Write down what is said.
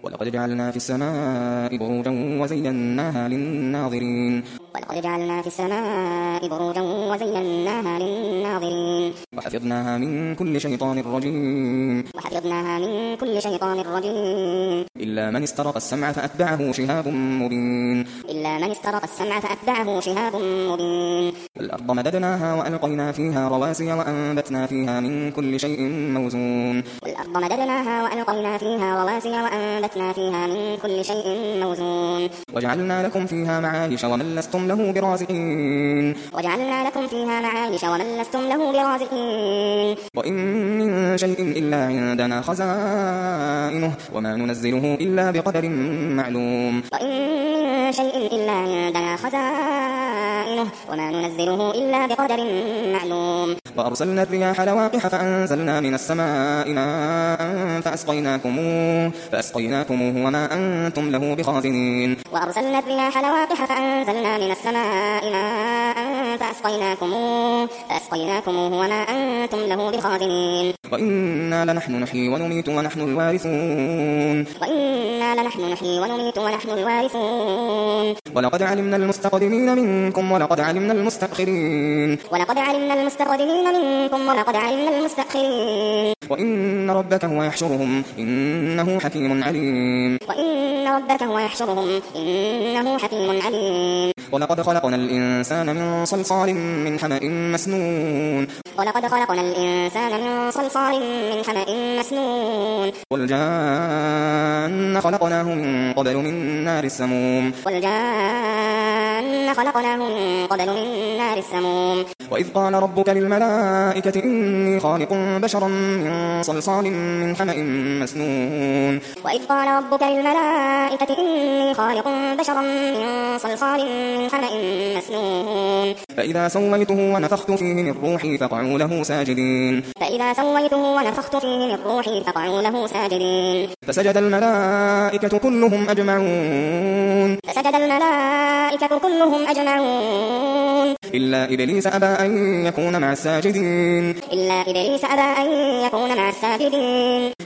ولقد جعلنا في السماء بروجا وزيناها للناظرين وحفظناها من كل شيطان رجيم إلا من استرق السمع فأتبعه شهاب مبين والأرض مددناها وألقينا فيها رواسي وأنبتنا فيها من كل شيء موزون وجعلنا لكم فيها معايش ومن لستم له برازقين وإن من شيء إلا عندنا خزائنه وما ننزله إلا بقدر معلوم وأرسلنا الرياح لواقح فأنزلنا من السماء ماء فأسقيناكموه وما أنتم له بخازنين وإنا لنحن نحيي ونميت ونحن الوارثون ولقد علمنا المستقدمين منكم ولقد علمنا المستأخرين وإن ربك هو يحشرهم إنه حكيم عليم ولقد خلقنا الإنسان من صلصال من حمأ مسنون والجان خلقناه من قبل من نار السموم وإذ قال ربك للملائكة إني خالق بشرا من صلصال من حمأ مسنون فإذا سويته ونفخت فيه من روحي فقعوا له ساجدين فسجد الملائكة كلهم أجمعون إلا إبليس أبى أن يكون مع الساجدين